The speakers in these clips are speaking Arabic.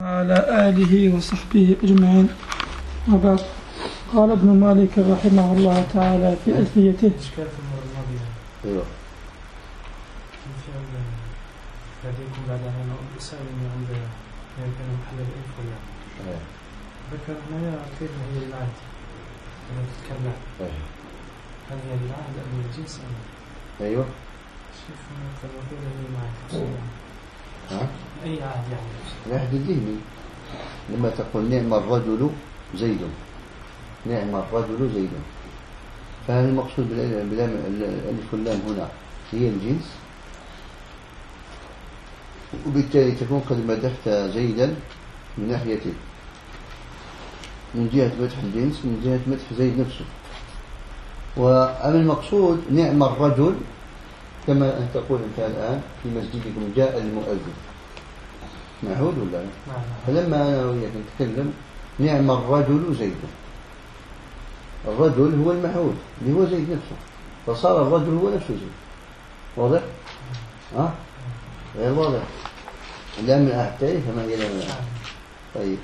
على آله وصحبه أجمعين. وبعد، قال ابن مالك رحمه الله تعالى في ألفيته: إشكال في المرة الماضية. أيوة. لديكم بعد أن أسأل من عند كان محل الإنف ولا ذكر هنا كلمة هي العهد لما تتكلم. هل هي العهد أم الجنس أم؟ أيوة. شوف هنا المفروض هي العهد. أي عهد يعني؟ العهد الذهني. لما تقول نعم الرجل زيد، نعم الرجل زيد، فهل المقصود بالألف واللام هنا هي الجنس؟ وبالتالي تكون قد مدحت زيدا من ناحيته، من جهة مدح الجنس، من جهة مدح زيد نفسه. وأما المقصود نعم الرجل، كما أن تقول أنت الآن في مسجدكم جاء المؤذن، معهود ولا لا؟ فلما أنا وياك نتكلم نعم الرجل زيد، الرجل هو المعهود اللي هو زيد نفسه، فصار الرجل هو نفسه زيد. واضح؟ غير واضح؟ لا من أحتاج كما هي لا من أحتاج. طيب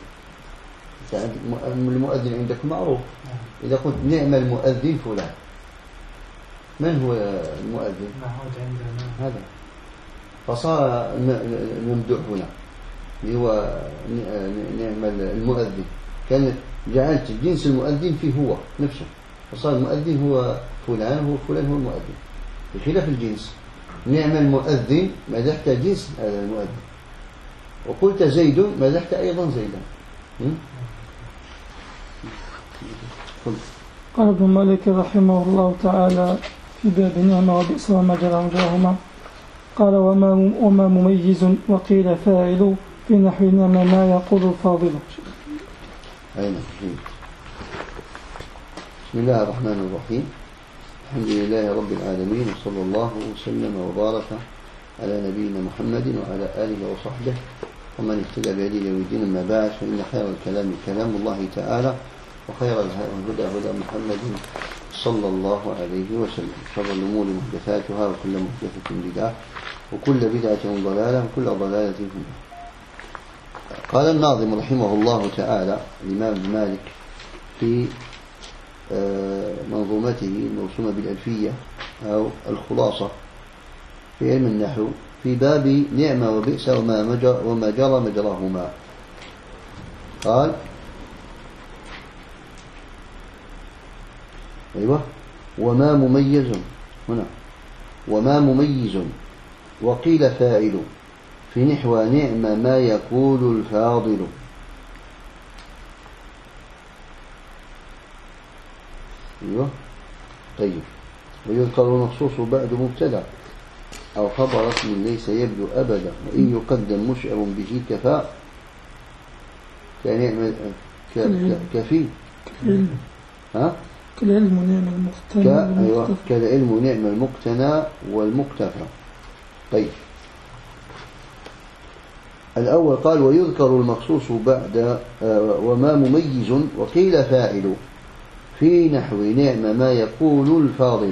المؤذن عندكم معروف. إذا قلت نعم المؤذن فلان، من هو المؤذن؟ معهود عندنا هذا، فصار الممدوح هنا اللي هو نعم المؤذن، كان جعلت جنس المؤذن فيه هو نفسه، فصار المؤذن هو فلان، هو فلان هو المؤذن، بخلاف الجنس. نعم المؤذن مدحت جنس هذا المؤذن، وقلت زيد مدحت أيضا زيدا. قال ابن مالك رحمه الله تعالى في باب نعمة وبئس وما جرى مجراهما، قال: وما مميز وقيل فاعل في نحو نعم ما يقول الفاضل. أين؟ بسم الله الرحمن الرحيم، الحمد لله رب العالمين، وصلى الله وسلم وبارك على نبينا محمد وعلى آله وصحبه ومن اهتدى بهديه يوم الدين. أما بعد، فإن خير الكلام كلام الله تعالى، وخير الهدى هدى محمد صلى الله عليه وسلم، شر الأمور محدثاتها، وكل محدثة بدعة، وكل بدعة ضلالة، وكل ضلالة في النار. قال الناظم رحمه الله تعالى الإمام ابن مالك في منظومته الموسومة بالألفية أو الخلاصة في علم النحو، في باب نعمة وبئس وما جرى مجراهما، قال: أيوة. وما مميز هنا، وما مميز وقيل فاعل في نحو نعم ما يقول الفاضل. أيوة. طيب. ويذكر المخصوص بعد مبتدأ أو خبر اسم ليس يبدو أبدا، وإن يقدم مشعر به كفى كنعم كفي كالعلم نعم المقتنى أيوة. كالعلم نعم المقتنى والمقتفى. طيب، الأول قال: ويذكر المخصوص بعد وما مميز وقيل فاعل في نحو نعم ما يقول الفاضل.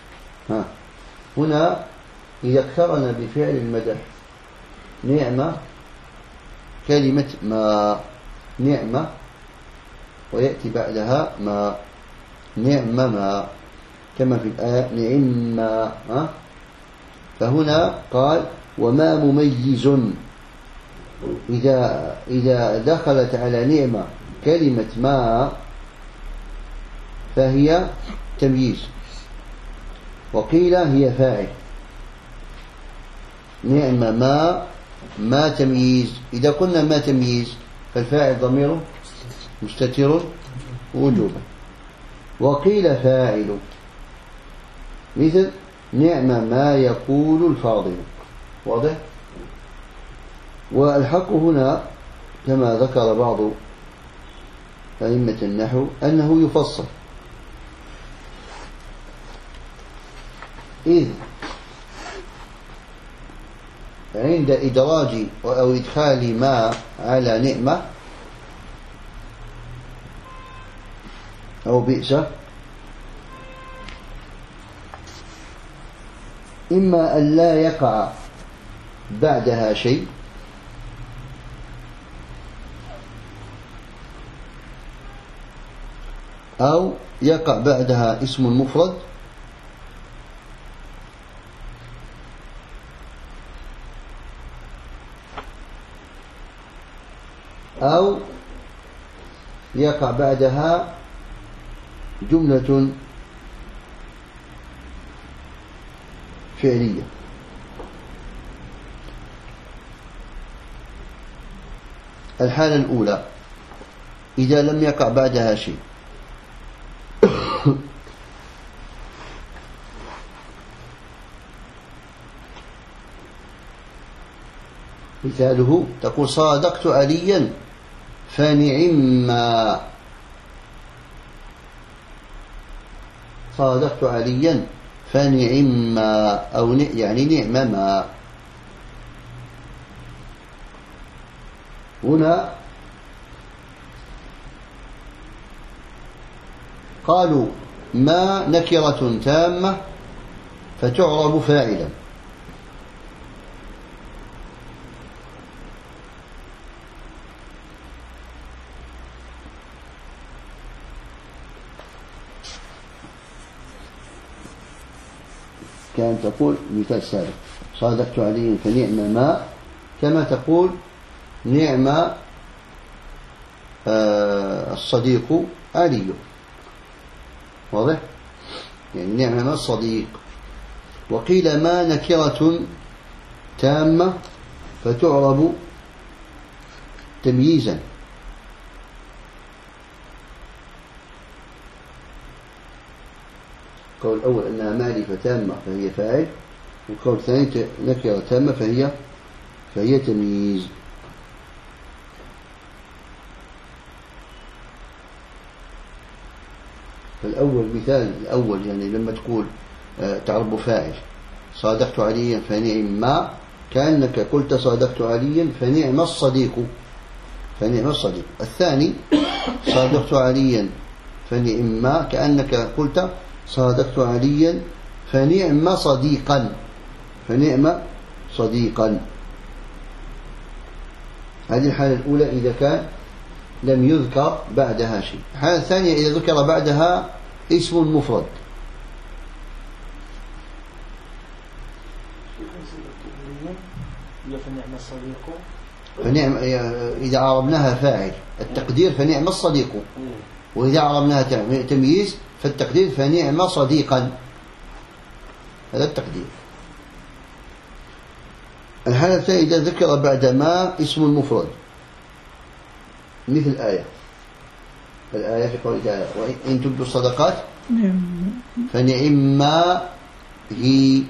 هنا إذا اقترن بفعل المدح نعمة كلمة ما، نعمة ويأتي بعدها ما، نعم ما، كما في الآية نعم ما. فهنا قال: وما مميز، إذا دخلت على نعمة كلمة ما فهي تمييز، وقيل هي فاعل. نعم ما تمييز. إذا قلنا ما تمييز فالفاعل ضميره مستتر وجوبا، وقيل فاعل مثل نعم ما يقول الفاضل. واضح؟ والحق هنا كما ذكر بعض أئمة النحو أنه يفصل، إذ عند إدراج أو إدخال ما على نعمة أو بئس إما أن لا يقع بعدها شيء، أو يقع بعدها اسم مفرد أو يقع بعدها جملة فعلية. الحالة الأولى إذا لم يقع بعدها شيء مثاله تقول صادقت عليا فنعما، صادقت عليا فنعما، أو يعني نعم ما. هنا قالوا ما نكرة تامة فتعرب فاعلا. كان تقول مثال سابق صادقت عليهم فنعم ما، كما تقول نعم الصديق علي. واضح؟ يعني نعم ما الصديق. وقيل ما نكرة تامة فتعرب تمييزا. القول الأول أنها معرفة تامة فهي فاعل، والقول الثاني نكرة تامة فهي تمييز. فالأول مثال الأول يعني لما تقول تعرب فاعل صادقت عليا فنعم ما، كأنك قلت صادقت عليا فنعم الصديق، فنعم الصديق. الثاني صادقت عليا فنعم ما، كأنك قلت صادقت عليا فنعم صديقا، فنعم صديقا. هذه الحالة الأولى إذا كان لم يذكر بعدها شيء. الحالة الثانية إذا ذكر بعدها اسم مفرد. فنعم إذا عربناها فاعل التقدير فنعم الصديق، وإذا عربناها تمييز فالتقدير فنعم صديقا، هذا التقدير. الحالة الثانية إذا ذكر بعد ما اسم مفرد مثل الآية في قوله تعالى وإن تبدوا الصدقات فنعما هي،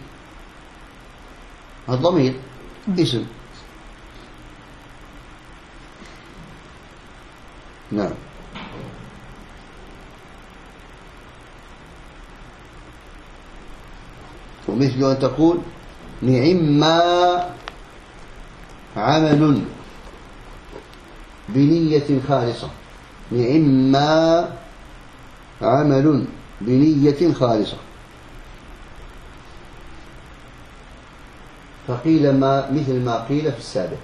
الضمير اسم. نعم. ومثل أن تقول نعما عمل بنية خالصة، نعما عمل بنية خالصة. فقيل ما مثل ما قيل في السابق،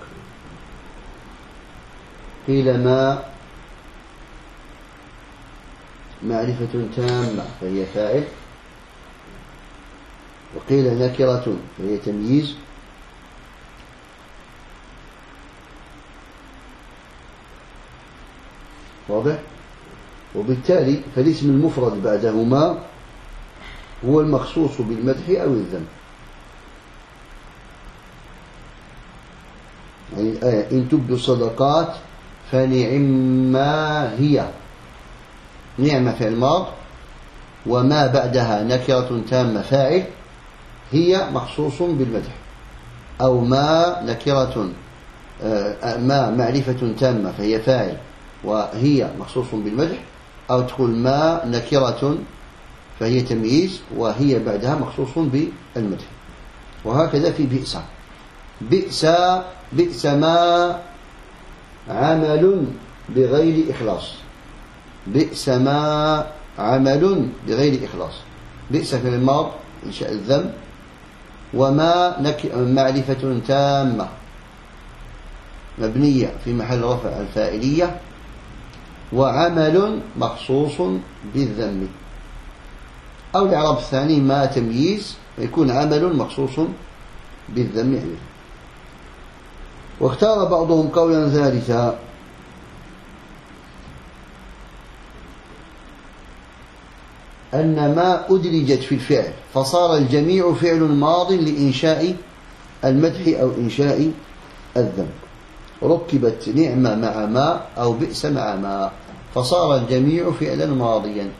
قيل ما معرفة تامة فهي فاعل، وقيل نكرة فهي تمييز، واضح؟ وبالتالي فالاسم المفرد بعدهما هو المخصوص بالمدح أو الذم. يعني الآية إن تبدوا الصدقات فنعما هي، نعمة فعل ماض وما بعدها نكرة تامة فاعل، هي مخصوص بالمدح، أو ما نكرة ما معرفة تامة فهي فاعل وهي مخصوص بالمدح، أو تقول ما نكرة فهي تمييز وهي بعدها مخصوص بالمدح. وهكذا في بئس، بئس ما عمل بغير إخلاص، بئس ما عمل بغير إخلاص. بئس في الماض إنشاء الذم، وما معرفة تامة مبنية في محل رفع الفاعلية، وعمل مخصوص بالذم. أو الإعراب الثاني ما تمييز ويكون عمل مخصوص بالذم يعني. واختار بعضهم قولا ثالثا أن ما أدرجت في الفعل فصار الجميع فعل ماض لإنشاء المدح أو إنشاء الذم، ركبت نعمة مع ما أو بئس مع ما فصار الجميع فعلا ماضيا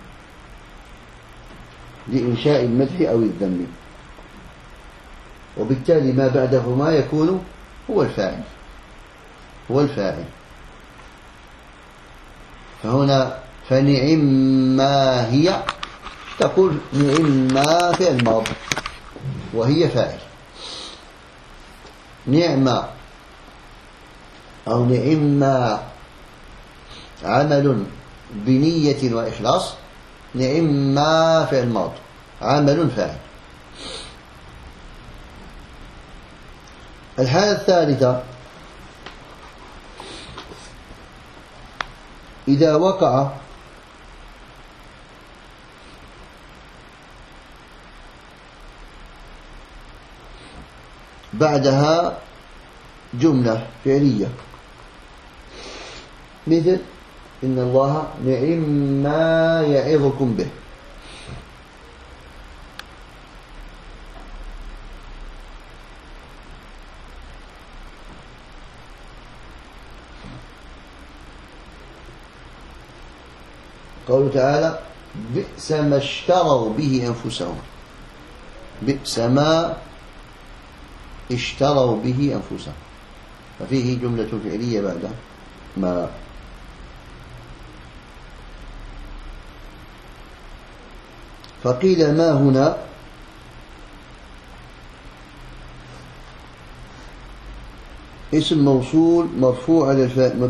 لإنشاء المدح أو الذم، وبالتالي ما بعدهما يكون هو الفاعل. فهنا فنعم ما هي تقول نعم ما فعل ماض وهي فاعل، نعم أو نعم ما عمل بنية وإخلاص، نعم ما فعل ماض عمل فاعل. الحالة الثالثة إذا وقع بعدها جملة فعلية مثل إن الله نعم ما يعظكم به، قوله تعالى بئس ما اشتروا به أنفسهم، بئس ما اشتروا به أنفسهم، ففيه جملة فعلية بعد ما. فقيل ما هنا اسم موصول مرفوع على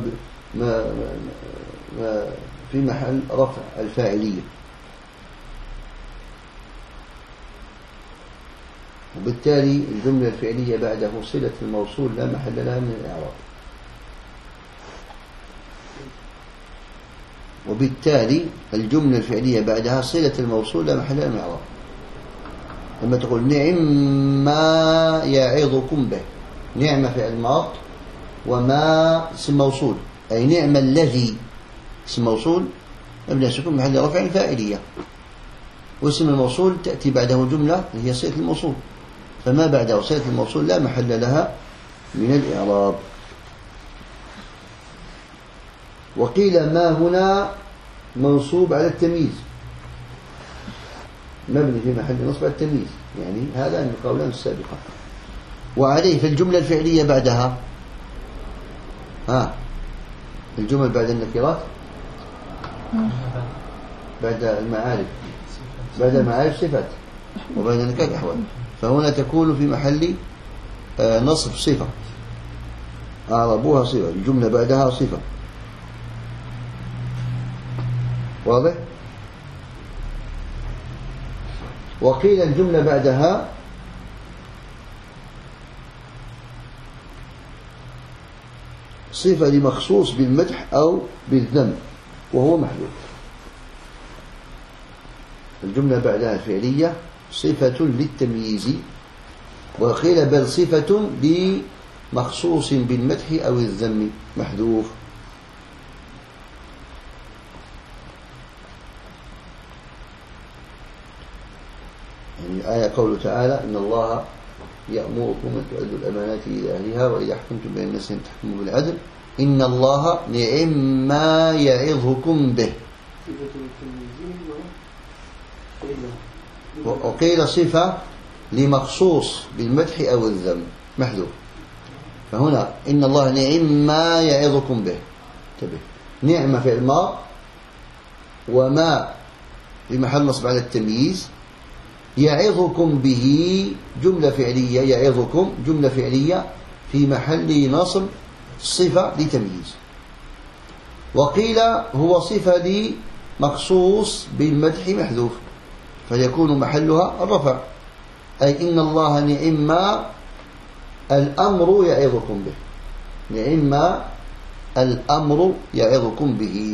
في محل رفع الفاعلية، وبالتالي الجملة الفعلية بعده صلة الموصول لا محل لها من الإعراب، وبالتالي الجملة الفعلية بعدها صلة الموصول لا محل لها من الإعراب. لما تقول نعم ما يعظكم به، نعم فعل ماض وما اسم موصول، أي نعم الذي اسم موصول مبني على السكون محل رفع الفاعلية، واسم الموصول تأتي بعده جملة هي صلة الموصول، فما بعده صلة الموصول لا محل لها من الإعراب. وقيل ما هنا منصوب على التمييز، مبني في محل نصب على التمييز، يعني هذا من القولان السابقة. وعليه في الجملة الفعلية بعدها الجمل بعد النكرات بعد المعارف، بعد المعارف صفات وبعد النكرات أحوال، فهنا تكون في محل نصب صفة، أعربوها صفة، الجملة بعدها صفة، واضح؟ وقيل الجملة بعدها صفة لمخصوص بالمدح أو بالذم وهو محذوف، الجملة بعدها الفعلية صفة للتمييز، وقيل بل صفة لمخصوص بالمدح أو الذم محذوف. يعني الآية قوله تعالى إن الله يأمركم أن تؤدوا الأمانات إلى أهلها وإذا حكمتم بين الناس أن تحكموا بالعدل إن الله نعم ما يعظكم به. وقيل صفة لمخصوص بالمدح أو الذم محذوف، فهنا إن الله نعم ما يعظكم به، انتبه، نعمة في الماضي وما في محل نصب على التمييز، يعظكم به جملة فعلية، يعظكم جملة فعلية في محل نصب صفة لتمييز. وقيل هو صفة لمخصوص بالمدح محذوف فيكون محلها الرفع، أي إن الله نعم ما الأمر يعظكم به، نعم ما الأمر يعظكم به.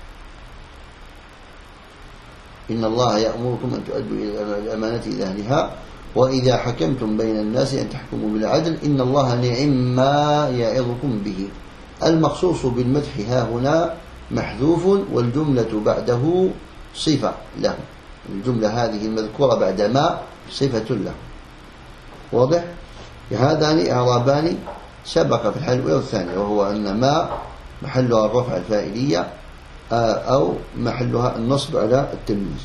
إن الله يأمركم أن تؤدوا إلى الأمانة إلى أهلها وإذا حكمتم بين الناس أن تحكموا بالعدل إن الله نعم ما يعظكم به. المخصوص بالمدح ها هنا محذوف والجملة بعده صفة له. الجملة هذه المذكورة بعد ما صفة له. واضح؟ هذان إعرابان سبق في الحالة الأولى والثانية، وهو أن ما محلها الرفع الفاعلية أو محلها النصب على التمييز.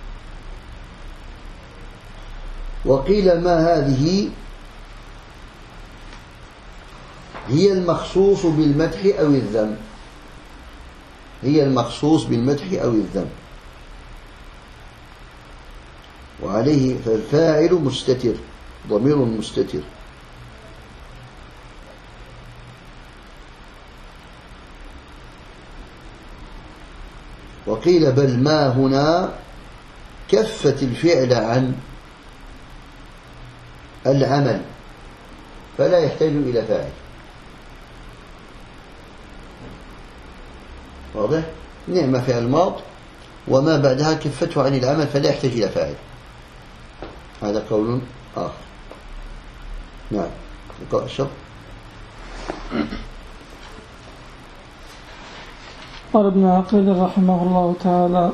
وقيل ما هذه هي المخصوص بالمدح أو الذم. هي المخصوص بالمدح أو الذم، وعليه فالفاعل مستتر ضمير مستتر. وقيل بل ما هنا كفت الفعل عن العمل فلا يحتاج إلى فاعل. واضح؟ نعم فعل ماض وما بعدها كفته عن العمل فلا يحتاج إلى فاعل. هذا قول آخر. نعم. لقاء الشر. قال ابن عقيل رحمه الله تعالى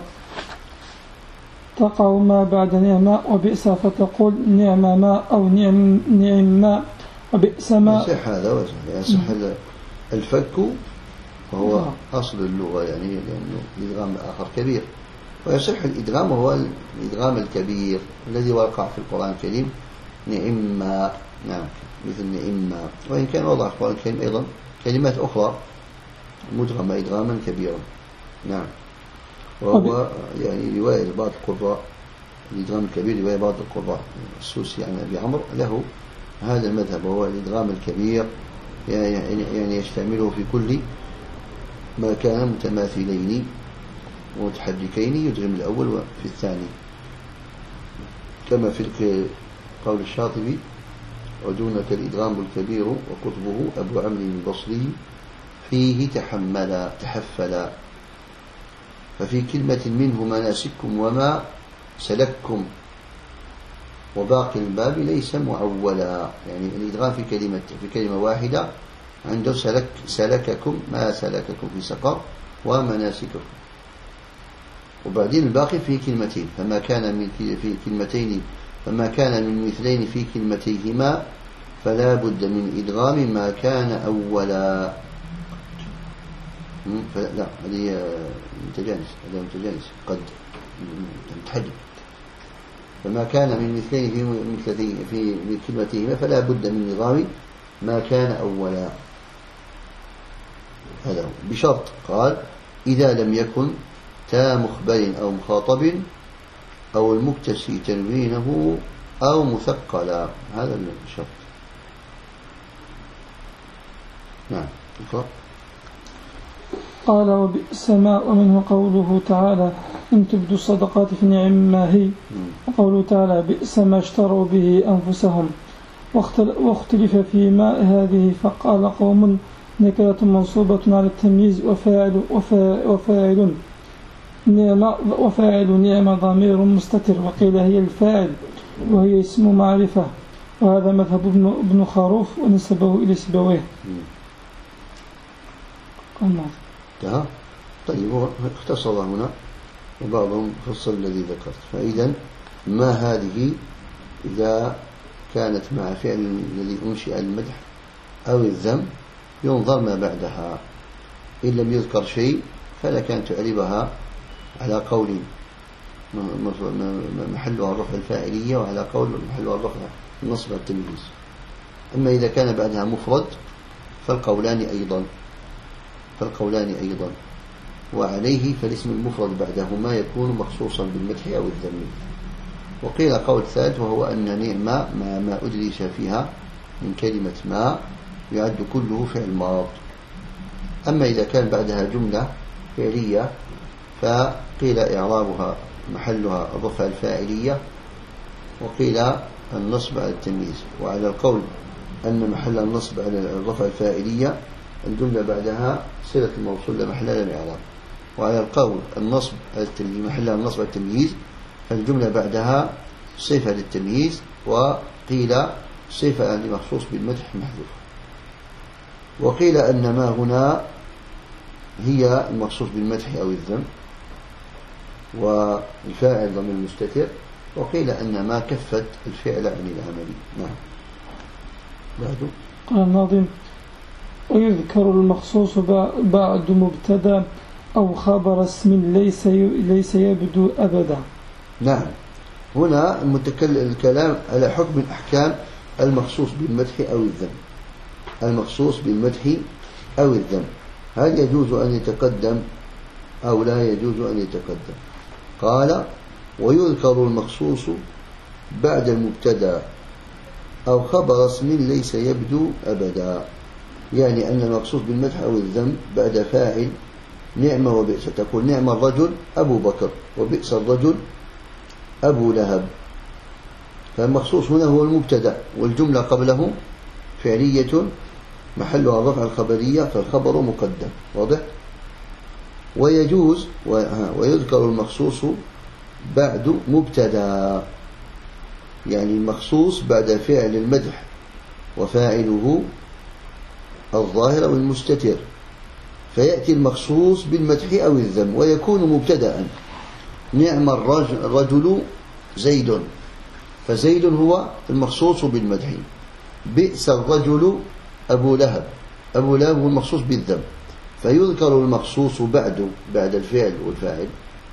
تقع ما بعد نعمة وبئس فتقول نعم ما أو نعم ما وبئس ما. يصح هذا يصح الفك وهو أصل اللغة يعني لأنه الإدغام آخر كبير، ويصح الإدغام وهو الإدغام الكبير الذي وقع في القرآن الكريم نعم ما. نعم مثل نعم ما، وإن كان وضع في القرآن الكريم أيضا كلمات أخرى مدغمة إدغاما كبيرا. نعم. وهو يعني رواية بعض القراء الإدغام الكبير، رواية بعض القراء السوسي عن أبي عمرو له هذا المذهب وهو الإدغام الكبير، يعني يشتمله في كل ما كان متماثلين ومتحركين يدغم الأول وفي الثاني، كما في قول الشاطبي ودونك الإدغام الكبير وقطبه أبو عمرو البصري فيه تحفلا ففي كلمة منه مناسككم وما سلككم وباقي الباب ليس معولا. يعني الإدغام في كلمة واحدة عنده سلككم ما سلككم في سقر ومناسككم، وبعدين الباقي في كلمتين فما كان في كلمتين فما كان من مثلين في كلمتيهما فلا بد من إدغام ما كان أولا. لا هذه متجانس قد متحدث. فما كان من مثلين في كلمتيهما فلا بد من إدغام ما كان أولا. هذا بشرط قال إذا لم يكن تا مخبر أو مخاطب أو المكتسي تنوينه أو مثقلا. هذا الشرط. نعم. قال وبئس ما ومنه قوله تعالى إن تبدوا الصدقات فنعم ما هي، وقوله تعالى بئس ما اشتروا به أنفسهم. واختلف في ما هذه فقال قوم نكرة منصوبة على التمييز وفاعل نعم ضمير مستتر، وقيل هي الفاعل وهي اسم معرفة، وهذا مذهب ابن خروف ونسبه إلى سيبويه. طيب هو اختصر هنا وبعضهم فصل الذي ذكرت. فإذا ما هذه إذا كانت مع فعل الذي أنشئ المدح أو الذم ينظر ما بعدها، إن لم يذكر شيء فلك أن تعربها على قول محلها الرفع الفاعلية وعلى قول محلها الرفع النصب التمييز. أما إذا كان بعدها مفرد فالقولان أيضا وعليه فالاسم المفرد بعدهما يكون مخصوصا بالمدح أو الذم. وقيل قول ثالث وهو أن نعم ما أدرس فيها من كلمة ما يعد كله فعل ماض. أما إذا كان بعدها جملة فعلية فقيل إعرابها محلها الرفع الفاعلية وقيل النصب على التمييز. وعلى القول أن محل النصب على الرفع الفاعلية الجملة بعدها صلة الموصول لا محل لها من الإعراب. وعلى القول النصب محلها النصب التمييز، فالجملة بعدها صفة للتمييز، وقيل صفة لمخصوص بالمدح محذوف. وقيل أن ما هنا هي المخصوص بالمدح أو الذم، والفاعل ضمير مستتر. وقيل أن ما كفت الفعل عن العمل. نعم. بعده قال الناظم: ويذكر المخصوص بعد مبتدا أو خبر اسم ليس يبدو أبدا. نعم. هنا الكلام على حكم من أحكام المخصوص بالمدح أو الذم. المخصوص بالمدح أو الذم هل يجوز أن يتقدم أو لا يجوز أن يتقدم؟ قال: ويذكر المخصوص بعد المبتدا أو خبر اسم ليس يبدو أبدا. يعني أن المخصوص بالمدح أو الذم بعد فاعل نعم وبئس، تقول نعم الرجل أبو بكر وبئس الرجل أبو لهب. فالمخصوص هنا هو المبتدا، والجملة قبله فعلية محلها الرفع الخبرية، فالخبر مقدم. واضح؟ ويجوز ويذكر المخصوص بعد مبتدا، يعني المخصوص بعد فعل المدح وفاعله الظاهر أو المستتر، فيأتي المخصوص بالمدح أو الذم ويكون مبتدأ. نعم الرجل زيد، فزيد هو المخصوص بالمدح. بئس الرجل أبو لهب، أبو لهب هو المخصوص بالذم، فيذكر المخصوص بعد الفعل والفاعل.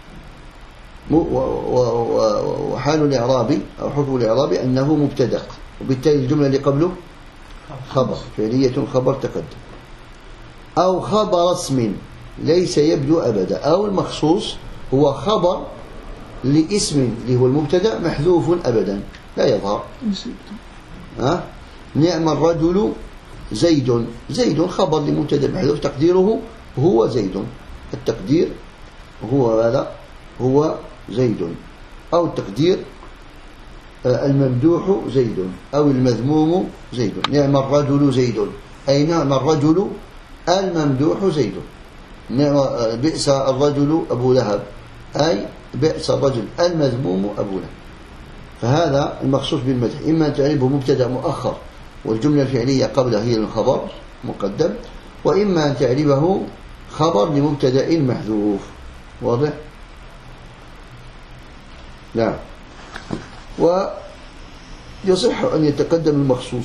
وحال الإعراب أو حكم الإعراب أنه مبتدأ، وبالتالي الجملة اللي قبله خبر، فعلية خبر تقدم. أو خبر اسم ليس يبدو أبدا، أو المخصوص هو خبر لاسم اللي هو المبتدأ محذوف أبدا لا يظهر. نعم الرجل زيد، زيد خبر لمبتدأ محذوف تقديره هو زيد، التقدير هو ماذا؟ هو زيد. أو التقدير الممدوح زيد أو المذموم زيد. نعم الرجل زيد، أي نعم الرجل الممدوح زيد. بئس الرجل أبو لهب، أي بئس الرجل المذموم أبو لهب. فهذا المخصوص بالمدح، إما تعرفه مبتدأ مؤخر والجملة الفعلية قبله هي الخبر مقدم، وإما أن تعرفه خبر لمبتدأ محذوف. واضح؟ نعم. ويصح أن يتقدم المخصوص،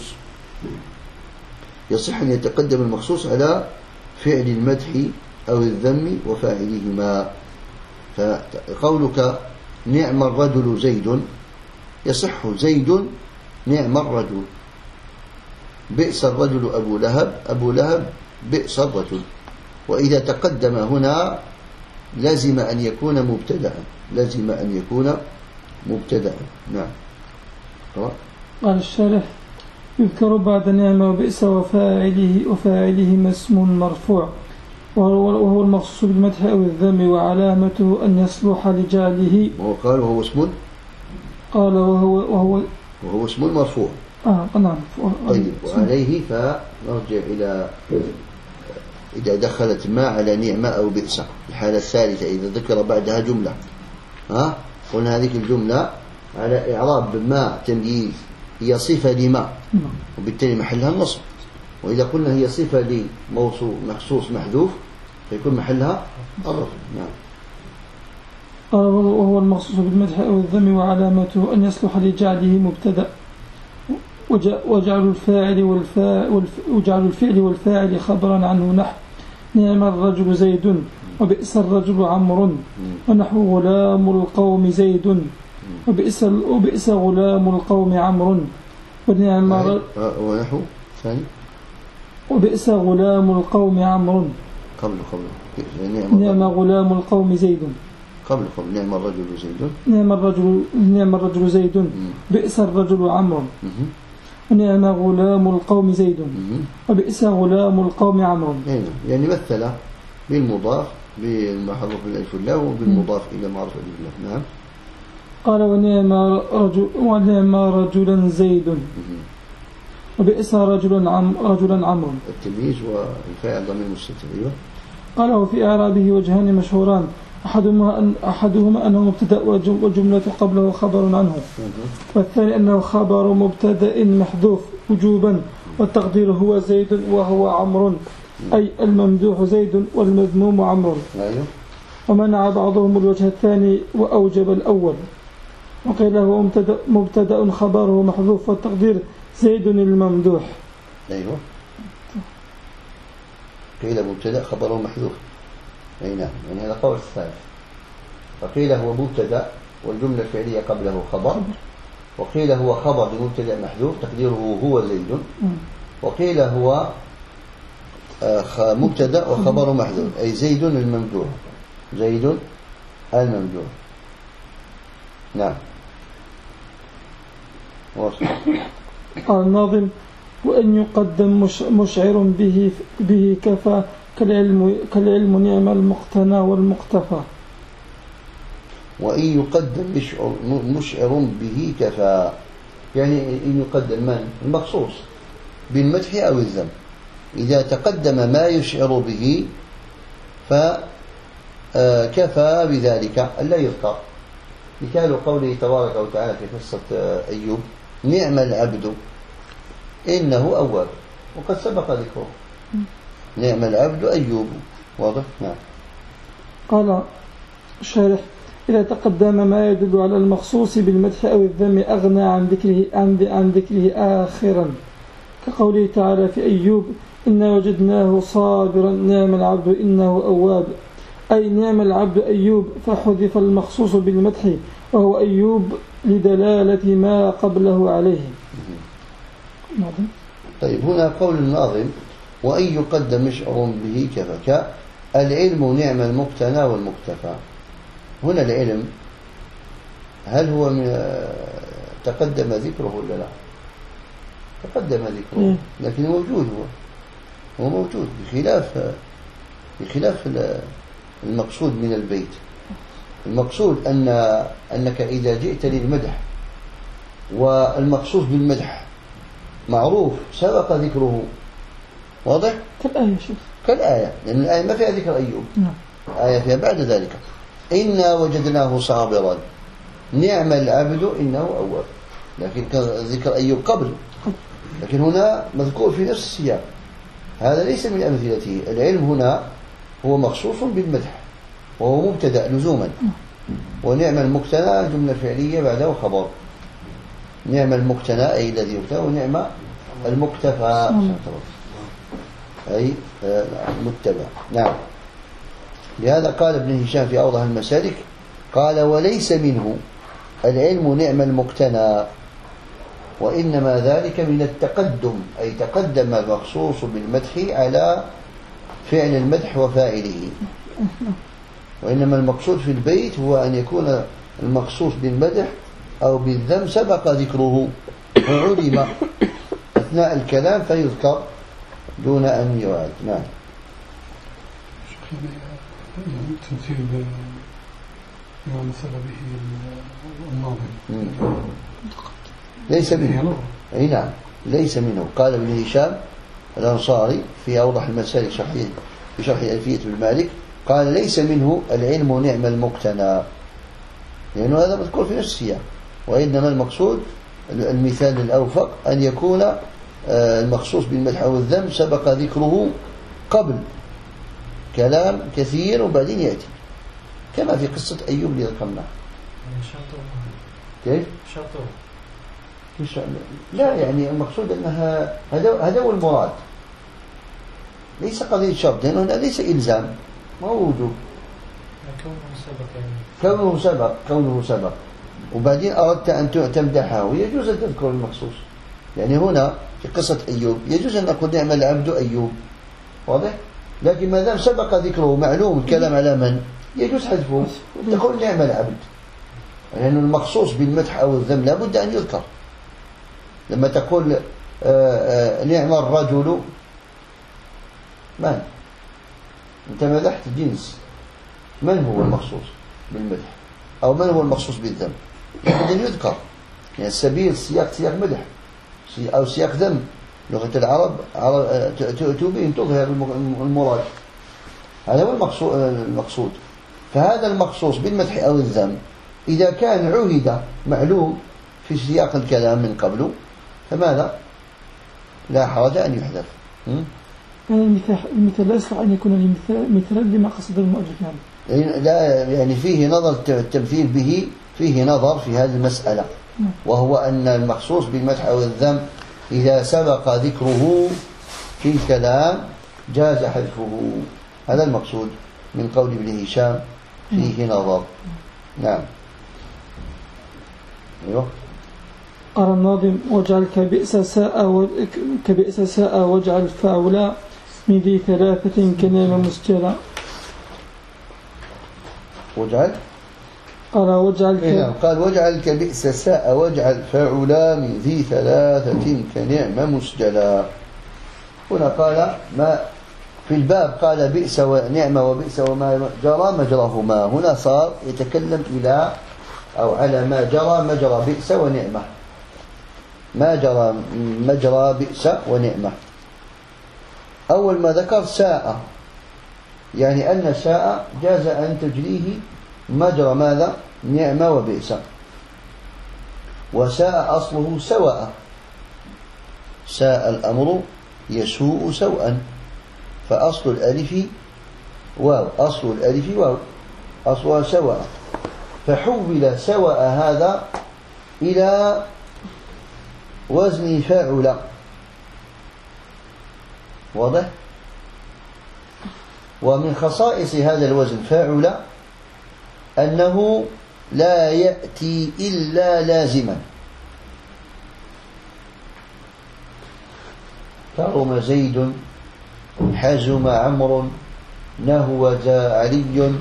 يصح أن يتقدم المخصوص على فعل المدح أو الذم وفاعلهما. فقولك نعم الرجل زيد يصح زيد نعم الرجل، بئس الرجل أبو لهب، أبو لهب بئس الرجل. وإذا تقدم هنا لازم أن يكون مبتدأ، لازم أن يكون مبتدأ. نعم. قال الشارح: يذكر بعد نعم وبئس وفاعلهما اسم مرفوع، وهو المخصوص بالمدح أو الذم، وعلامته أن يصلح لجعله. وقال وهو اسم، قال وهو اسم مرفوع. نعم. طيب، وعليه فنرجع إلى إذا دخلت ما على نعمة أو بئس. الحالة الثالثة إذا ذكر بعدها جملة، قلنا هذه الجملة على إعراب ما تمييز، هي صفة لما، وبالتالي محلها النصب. وإذا قلنا هي صفة لموصول مخصوص محذوف فيكون محلها الرفع. نعم. قال وهو المخصوص بالمدح أو الذم، وعلامته أن يصلح لجعله مبتدأ، وجعل الفعل والفاعل خبرا عنه، نحو نعم الرجل زيد وبئس الرجل عمرو، ونحو غلام القوم زيد وبئس غلام القوم عمرو، ونحو ثاني وبئس غلام القوم عمرو. قبل نعم غلام القوم زيد، قبل نعم الرجل زيد، نعم الرجل زيد، بئس الرجل عمرو، ونعم غلام القوم زيد وبئس غلام القوم عمرو. يعني مثل بالمضاف بالمحذوف بالالف واللام وبالمضاف الى معروف بالله. نعم. قال ونعم رجلا زيد وبئس رجلا عمرو. التمييز والفاعل ضمير مستتر. أيوه. قاله في إعرابه وجهان مشهوران، أحدهما أنه مبتدأ والجملة قبله خبر عنه، والثاني أنه خبر مبتدأ محذوف وجوبا، والتقدير هو زيد وهو عمرو، أي الممدوح زيد والمذموم عمرو. ومنع بعضهم الوجه الثاني وأوجب الأول، وقيل هو مبتدأ خبره محذوف والتقدير زيد الممدوح. أيوه. قيل مبتدأ خبره محذوف. أي نعم، يعني هذا قول الثالث. فقيل هو مبتدأ والجملة الفعلية قبله خبر، وقيل هو خبر لمبتدأ محذوف تقديره هو زيد، وقيل هو مبتدأ وخبر محذوف أي زيد الممدوح. زيد الممدوح. نعم. قال الناظم: وأن يقدم مشعر به كفى كالعلم نعم المقتنى والمقتفى. وإن يقدم مشعر به كفى، يعني إن يقدم من المخصوص بالمدح أو الذم، إذا تقدم ما يشعر به فكفى بذلك ألا يذكر. مثال قوله تبارك وتعالى في قصة أيوب: نعم العبد إنه أواب، وقد سبق ذكره. نعم العبد أيوب. واضح؟ نعم. قال الشارح: إذا تقدم ما يدل على المخصوص بالمدح أو الذم أغنى عن ذكره آخرا، كقوله تعالى في أيوب: إنا وجدناه صابرا نعم العبد إنه أواب، أي نعم العبد أيوب، فحذف المخصوص بالمدح وهو أيوب لدلالة ما قبله عليه. طيب، هنا قول الناظم: وأن يقدم مشعر به كفى العلم نعم المقتنى والمقتفى. هنا العلم هل هو تقدم ذكره ولا لا؟ تقدم ذكره، لكن موجود، هو موجود بخلاف المقصود من البيت. المقصود أنك إذا جئت للمدح والمقصود بالمدح معروف سبق ذكره. واضح؟ كالآية شيخ، كالآية، لأن الآية ما فيها ذكر أيوب. آية فيها بعد ذلك: إنا وجدناه صابرا نعم العبد إنه أواب، لكن ذكر أيوب قبل، لكن هنا مذكور في نفس السياق. هذا ليس من أمثلته. العلم هنا هو مخصوص بالمدح وهو مبتدأ لزوما، ونعم المقتنى جملة فعلية بعده خبر. نعم المقتنى أي الذي يبتدأ، ونعم المقتفى أي متبع. نعم. لهذا قال ابن هشام في أوضح المسالك: قال: وليس منه العلم نعم المقتنى، وإنما ذلك من التقدم، أي تقدم المخصوص بالمدح على فعل المدح وفاعله. وإنما المقصود في البيت هو أن يكون المخصوص بالمدح أو بالذم سبق ذكره وعلم أثناء الكلام فيذكر دون أن يعاد. نعم. تمثيل ما مثل به الناظم ليس منه. أي نعم، ليس منه. قال ابن هشام الأنصاري في أوضح المسالك في شرح ألفية ابن مالك: قال: ليس منه العلم نعم المقتنى، لأنه هذا مذكور في نفس السياق. وإنما المقصود المثال الأوفق أن يكون المخصوص بالمدح أو الذم سبق ذكره قبل كلام كثير وبعدين يأتي، كما في قصة أيوب اللي ذكرناها. كيف؟ لا، يعني المقصود أنها هذا هو المراد، ليس قضية شرط، لأنه هنا ليس إلزام، ما هو وجوب. كونه سبق وبعدين أردت أن تمدحه يجوز أن تذكر المخصوص. يعني هنا في قصة أيوب يجوز أن نقول نعم العبد أيوب، واضح؟ لكن ما دام سبق ذكره معلوم الكلام على من يجوز حذفه، تقول نعم العبد، لأن المخصوص بالمدح أو الذم لا بد أن يذكر. لما تقول نعم الرجل، من؟ أنت مدحت جنس، من هو المخصوص بالمدح أو من هو المخصوص بالذم؟ لابد أن يذكر. يعني السبيل سياق مدح أو سياق ذم، لغة العرب تبين تظهر المراد، هذا هو المقصود. فهذا المخصوص بالمدح أو الذم إذا كان عهد معلوم في سياق الكلام من قبله فماذا؟ لا حرج أن يحذف. المثال لا يصلح أن يكون مثلا لما قصد المؤلف يعني. لا يعني فيه نظر التمثيل به، فيه نظر في هذه المسألة، وهو أن المخصوص بالمدح أو الذم إذا سبق ذكره في الكلام جاز حذفه. هذا المقصود من قول ابن هشام فيه نظر. نعم. أيوه. قال الناظم: واجعل كبئس ساء واجعل فاولا من ذي ثلاثة كنام مسجلا. واجعل قال واجعل كبئس ساء واجعل فاعلا من ذي ثلاثة كنعم مسجلا. هنا قال ما في الباب قال بئس ونعمة وبئس وما جرى مجرهما، هنا صار يتكلم إلى أو على ما جرى مجرى بئس ونعمة، ما جرى مجرى بئس ونعمة. أول ما ذكر ساء، يعني أن ساء جاز أن تجريه مجرى ماذا؟ نعمة وبئس. وساء أصله سواء، ساء الأمر يسوء سوءا، فأصل الألف واو، أصلها سواء، فحول سواء هذا إلى وزن فاعل. واضح؟ ومن خصائص هذا الوزن فاعل أنه لا يأتي إلا لازما. كرم زيد، حزم عمرو، نهوز علي،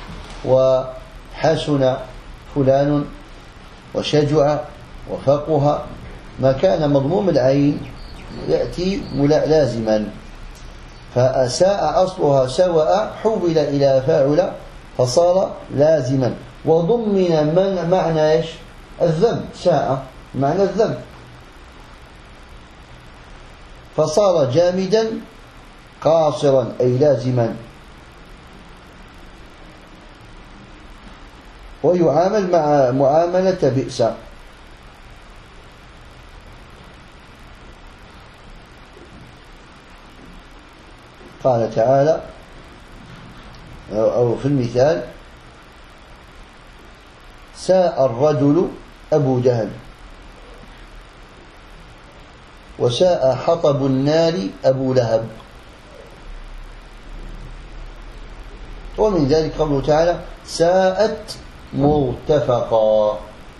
وحسن فلان، وشجع، وفقه. ما كان مضموم العين يأتي لازما. فأساء أصلها سواء حول إلى فاعل فصار لازما، وضمن من معنى ايش؟ الذم. ساء معنى الذم، فصار جامدا قاصرا أي لازما. ويعامل مع معاملة بئس. قال تعالى أو في المثال: ساء الرجل أبو جهل، وساء حطب النار أبو لهب. ومن ذلك قوله تعالى: ساءت مرتفقا.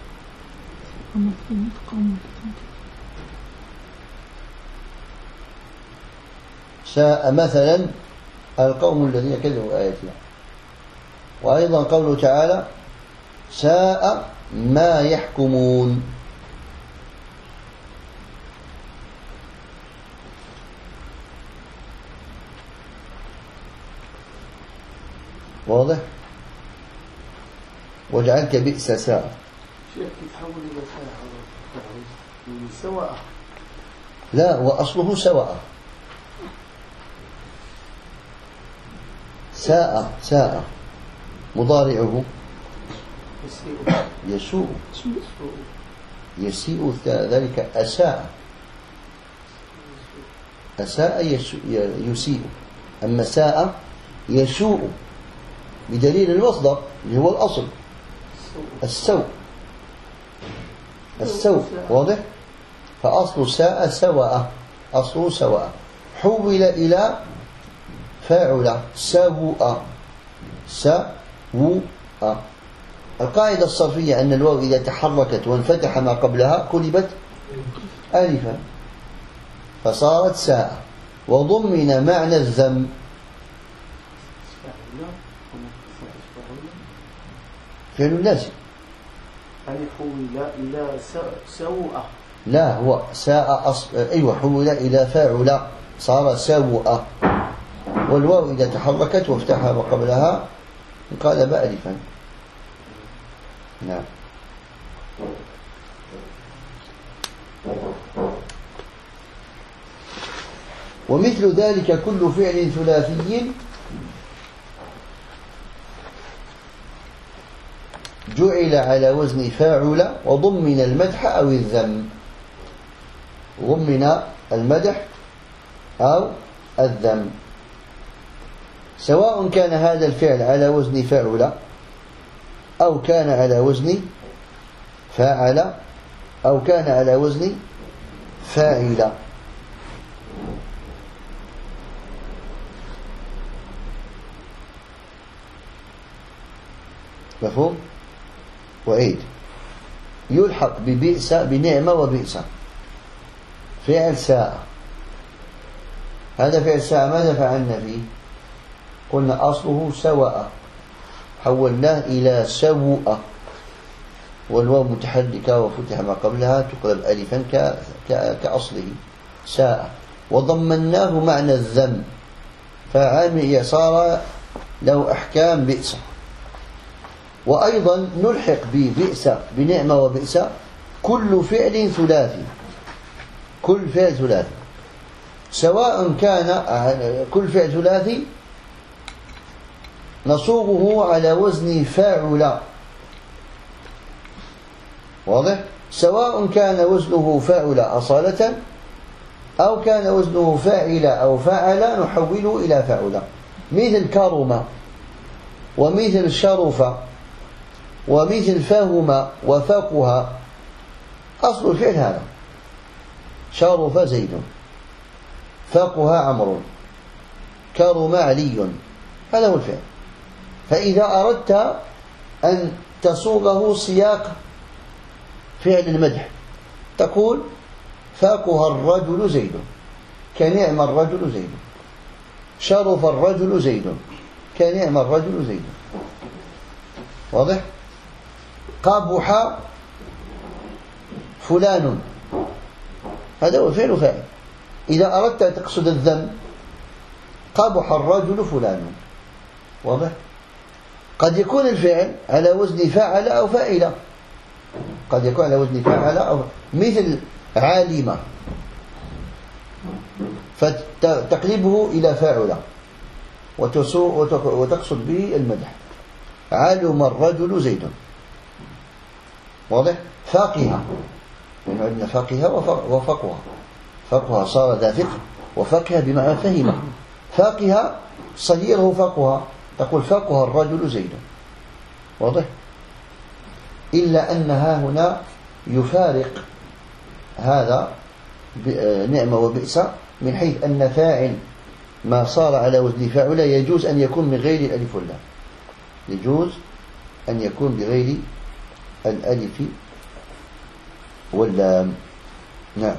ساء مثلا القوم الذين كذبوا آياتنا. وأيضا قوله تعالى: ساء ما يحكمون. واضح؟ واجعلك بئس ساء. شيخ يتحول إلى سواء. لا، وأصله سواء. ساء مضارعه يسيء ذلك أساء يسيء. أما ساء يسوء بدليل المصدر اللي هو الأصل السوء. واضح؟ فأصل ساء سواء، أصله سواء، حول إلى فاعل سوء. القاعدة الصرفية أن الواو إذا تحركت وانفتح ما قبلها قلبت ألفا فصارت ساء، وضمن معنى الذم. فعل لازم. يعني حول إلى سوء. لا، هو ساء أيوة، حول إلى فاعل صار سوء، والواو إذا تحركت وافتحها ما قبلها انقلب ألفا. نعم. ومثل ذلك كل فعل ثلاثي جعل على وزن فاعل وضمن المدح أو الذم. ضمن المدح أو الذم، سواء كان هذا الفعل على وزن فاعل أو كان على وزن فاعل أو كان على وزن فاعل. مفهوم؟ وعيد. يلحق ببئس بنعمة وبئس. فعل ساء، هذا فعل ساء ماذا فعلنا فيه؟ قلنا أصله سواء، حولناه إلى سوء، والواو متحركة وفتح ما قبلها تقلب ألفا كأصله ساء، وضمناه معنى الذم فعامل صار له أحكام بئس. وأيضا نلحق ببئس بنعمة وبئس كل فعل ثلاثي، كل فعل ثلاثي، سواء كان كل فعل ثلاثي نصوغه على وزن فاعل، واضح؟ سواء كان وزنه فاعل أصالة أو كان وزنه فاعل أو فاعل نحوله إلى فاعل، مثل كرم ومثل شرف ومثل فهم وفقه. أصل الفعل هذا، شرف زيد، فقه عمرو، كرم علي، هذا هو الفعل. فإذا أردت أن تصوغه سياق فعل المدح تقول فقه الرجل زيد، كنعم الرجل زيد، شرف الرجل زيد، كنعم الرجل زيد، واضح؟ قبح فلان، هذا هو فعل فاعل. إذا أردت أن تقصد الذم قبح الرجل فلان، واضح؟ قد يكون الفعل على وزن فاعل أو فاعل، قد يكون على وزن فاعل أو مثل عالم فتقلبه إلى فاعل وتقصد به المدح، علم الرجل زيد، واضح؟ فقه، من عندنا فقه وفقه، فقه صار ذا فقه، وفقه بمعنى فهم، فقه صغيره فقه، تقول فقه الرجل زيد، واضح؟ إلا أنها هنا يفارق هذا نعمة وبئس، من حيث أن فاعل ما صار على وزن فاعل يجوز أن يكون من غير الألف واللام، يجوز أن يكون بغير الألف واللام. نعم.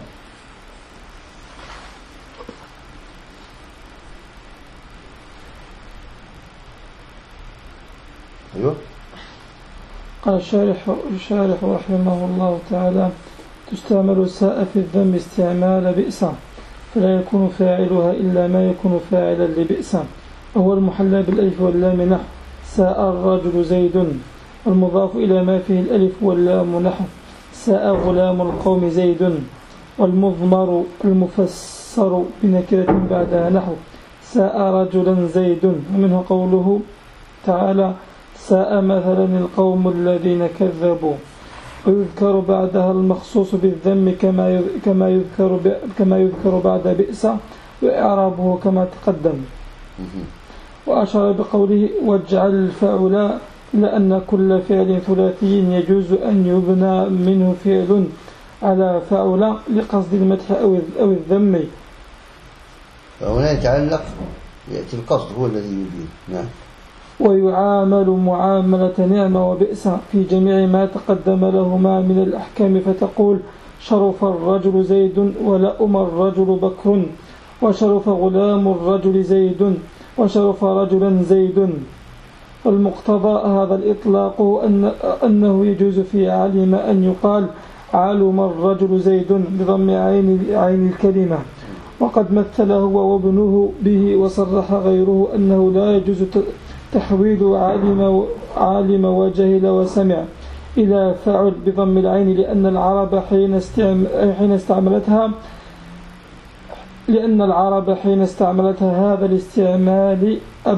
أيوه. قال الشارح رحمه الله تعالى: تستعمل ساء في الذم استعمال بئس، فلا يكون فاعلها إلا ما يكون فاعلا لبئس، وهو المحلى بالألف واللام، نحو ساء الرجل زيد، والمضاف إلى ما فيه الألف واللام، نحو ساء غلام القوم زيد، والمضمر المفسر بنكرة بعدها، نحو ساء رجلا زيد. ومنه قوله تعالى: ساء مثلا القوم الذين كذبوا. ويذكر بعدها المخصوص بالذم كما يذكر بعد بئس، وإعرابه كما تقدم. وأشار بقوله: واجعل الفاعل، لأن كل فعل ثلاثي يجوز أن يبنى منه فعل على فاعل لقصد المدح أو الذم. فهنا يتعلق، يأتي القصد هو الذي يبين. نعم. ويعامل معاملة نعمة وبئس في جميع ما تقدم لهما من الأحكام، فتقول: شرف الرجل زيد، ولأم الرجل بكر، وشرف غلام الرجل زيد، وشرف رجلا زيد. والمقتضى هذا الإطلاق أنه يجوز في علم أن يقال علم الرجل زيد بضم عين الكلمة. وقد مثل هو وابنه به، وصرح غيره أنه لا يجوز تحويل عالم وجهل وسمع إلى فاعل بضم العين، لأن العرب حين استعملتها لأن العرب حين استعملتها هذا الاستعمال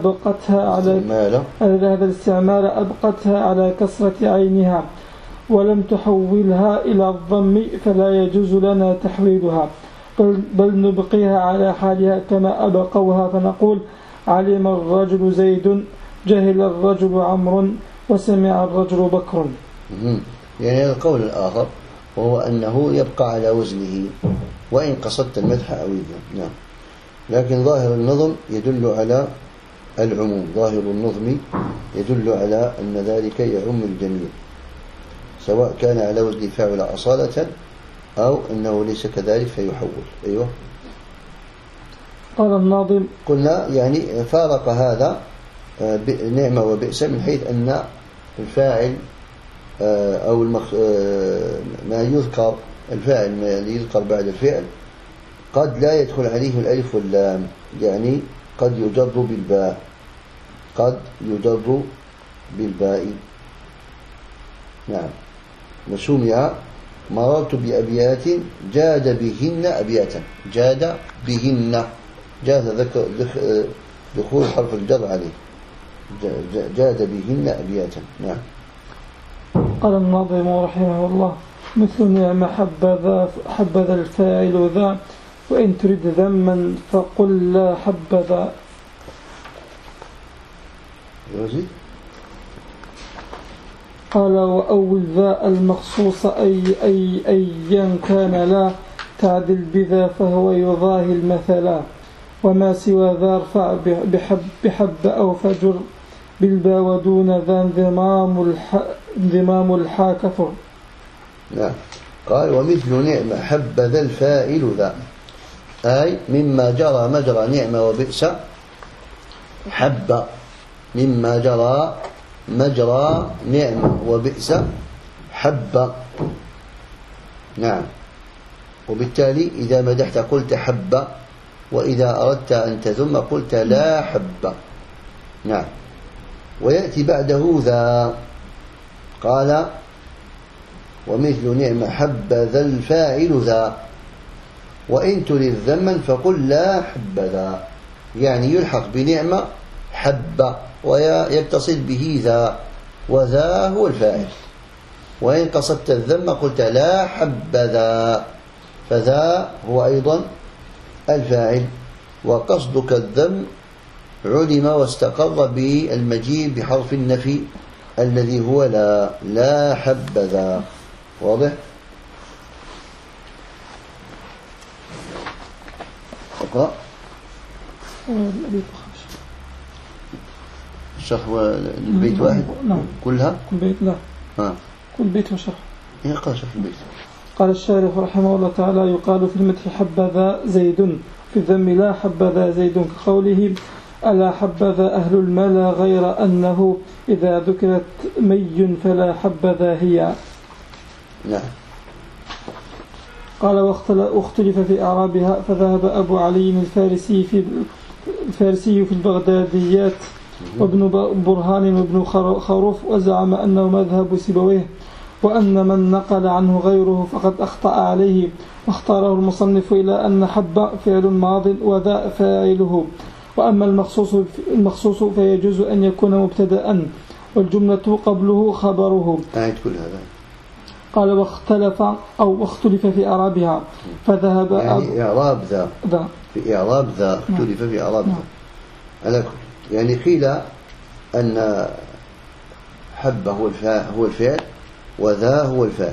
أبقتها على كسرة عينها ولم تحولها إلى الضم، فلا يجوز لنا تحويلها، بل نبقيها على حالها كما أبقوها، فنقول علم الرجل زيد، جهل الرجل عمرو، وسمع الرجل بكر. يعني القول الآخر وهو أنه يبقى على وزنه وإن قصدت المدح أو الذم. نعم. لكن ظاهر النظم يدل على العموم، ظاهر النظم يدل على أن ذلك يعم الجميع، سواء كان على وزن فاعل أصالة أو أنه ليس كذلك فيحول. أيوة. قال الناظم قلنا يعني فارق هذا نعمة وبئس من حيث أن الفاعل أو ما يذكر الفاعل ما يذكر بعد الفعل قد لا يدخل عليه الألف واللام، يعني قد يجر بالباء. نعم. وسمع مررت بأبيات جاد بهن أبياتا، جاد بهن، جاد دخول حرف الجر عليه، جاد بهن أبياتا. نعم. قال الناظم رحمه الله: مثل نعم حبذا الفاعل ذا، وإن تريد ذما فقل لا حبذا. يزيد. قال: وأول ذا المخصوص أيا كان لا تعدل بذا فهو يضاهي المثلا، وما سوى ذا ارفع بحب أو فجر بالبا، ودون ذا انضمام الحا كثر. نعم. قال: ومثل نعم حبذا الفاعل ذا، أي مما جرى مجرى نعمة وبئس، حب مما جرى مجرى نعمة وبئس حب. نعم. وبالتالي إذا مدحت قلت حب، وإذا أردت أن تذم قلت لا حب. نعم. ويأتي بعده ذا. قال: ومثل نعم حبذا الفاعل ذا، وإن تريد ذما فقل لا حبذا، يعني يلحق بنعمة حب ويتصل به ذا، وذا هو الفاعل. وإن قصدت الذم قلت لا حبذا، فذا هو أيضا الفاعل. وقصدك الذم علم واستقر بالمجيء بحرف النفي الذي هو لا حبذا. واضح؟ اقرأ. الشرح البيت واحد؟ نعم. كلها؟ كل بيت لا. كل بيت وشرح. يقرأ شرح البيت. قال الشارح رحمه الله تعالى: يقال في المدح حبذا زيد، في الذم لا حبذا زيد، كقوله: ألا حبذا أهل الملا، غير أنه إذا ذكرت مي فلا حبذا هي. نعم. قال: واختلف في أعرابها، فذهب أبو علي الفارسي في البغداديات، وابن برهان وابن خروف، وزعم أنه مذهب سيبويه، وأن من نقل عنه غيره فقد أخطأ عليه، واختاره المصنف إلى أن حب فعل ماض وذا فاعله. وأما المخصوص فيجوز أن يكون مبتدأ والجملة قبله خبره. كل هذا. قال: واختلف في أعرابها، فذهب يعني إعراب ذا في إعراب ذا اختلف في إعراب ذا على كل. يعني قيل أن حب هو الفعل، وذا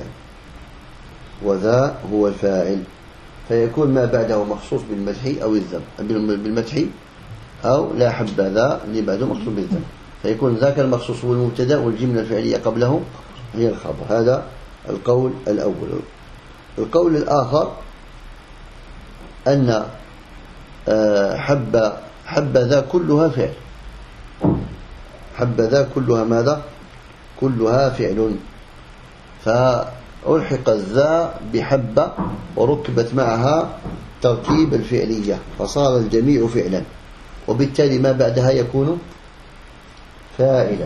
هو الفاعل، فيكون ما بعده مخصوص بالمدح أو الذم، بالمدح أو لا حبذا اللي بعده مخصوص بالذم، فيكون ذاك المخصوص هو المبتدأ والجملة الفعلية قبله هي الخبر. هذا القول الأول. القول الآخر أن حبذا كلها فعل، حبذا كلها ماذا؟ كلها فعل، فألحق الذا بحب وركبت معها تركيب الفعلية، فصار الجميع فعلا، وبالتالي ما بعدها يكون فاعلا،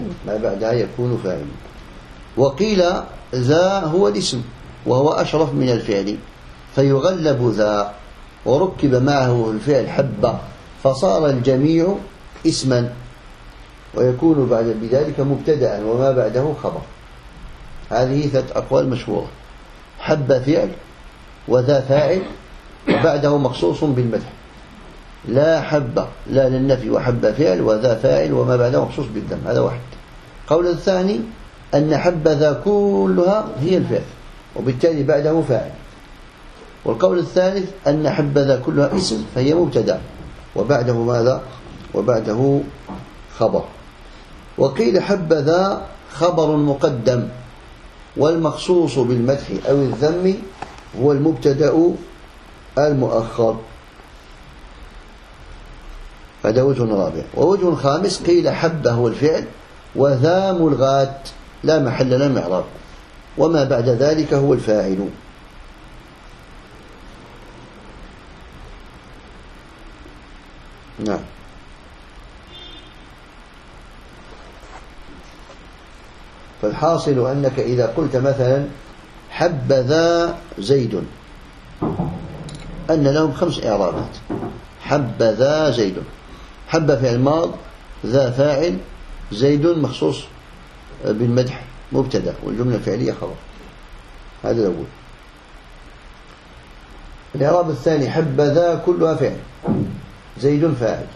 وقيل ذا هو الاسم وهو أشرف من الفعل، فيغلب ذا وركب معه الفعل حب فصار الجميع اسما، ويكون بعد بذلك مبتدأ وما بعده خبر. هذه 3 أقوال مشهورة: حب فعل، وذا فاعل، وبعده مخصوص بالمدح. لا حب لا للنفي، وحب فعل وذا فاعل وما بعده مخصوص بالذم. هذا واحد. قول الثاني أن حبذا كلها هي الفعل وبالتالي بعده فاعل. والقول الثالث أن حبذا كلها اسم فهي مبتدأ وبعده ماذا؟ وبعده خبر. وقيل حبذا خبر مقدم، والمخصوص بالمدح أو الذم هو المبتدأ المؤخر. هذا وجه رابع. ووجه خامس قيل حب هو الفعل وذا ملغات لا محل له من إعراب، وما بعد ذلك هو الفاعل. نعم. فالحاصل أنك إذا قلت مثلا حبذا زيد أن لهم 5 إعرابات. حبذا زيد، حب فعل ماض، ذا فاعل، زيد مخصوص بالمدح مبتدأ والجملة الفعلية خبر. هذا الأول. الإعراب الثاني حبذا كلها فعل، زيد فاعل.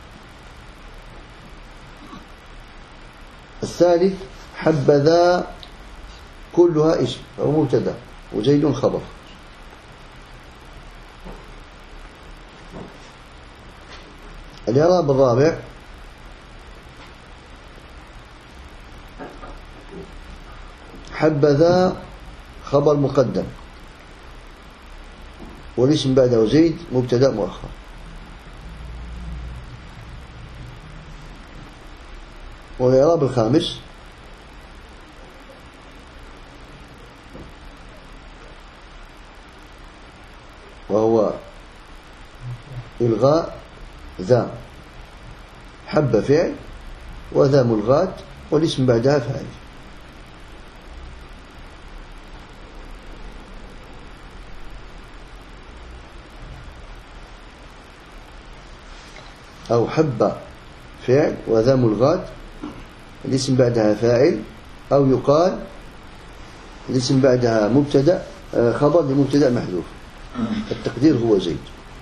الثالث حبذا كلها اسم أو مبتدأ وزيد خبر. الإعراب الرابع حبذا خبر مقدم والاسم بعده زيد مبتدأ مؤخر. والإعراب الخامس وهو إلغاء ذا، حب فعل وذا ملغات والاسم بعدها فاعل. أو حب فعل وذا ملغات الاسم بعدها فاعل، أو يقال الاسم بعدها مبتدأ خبر لمبتدأ محذوف، التقدير هو زيد.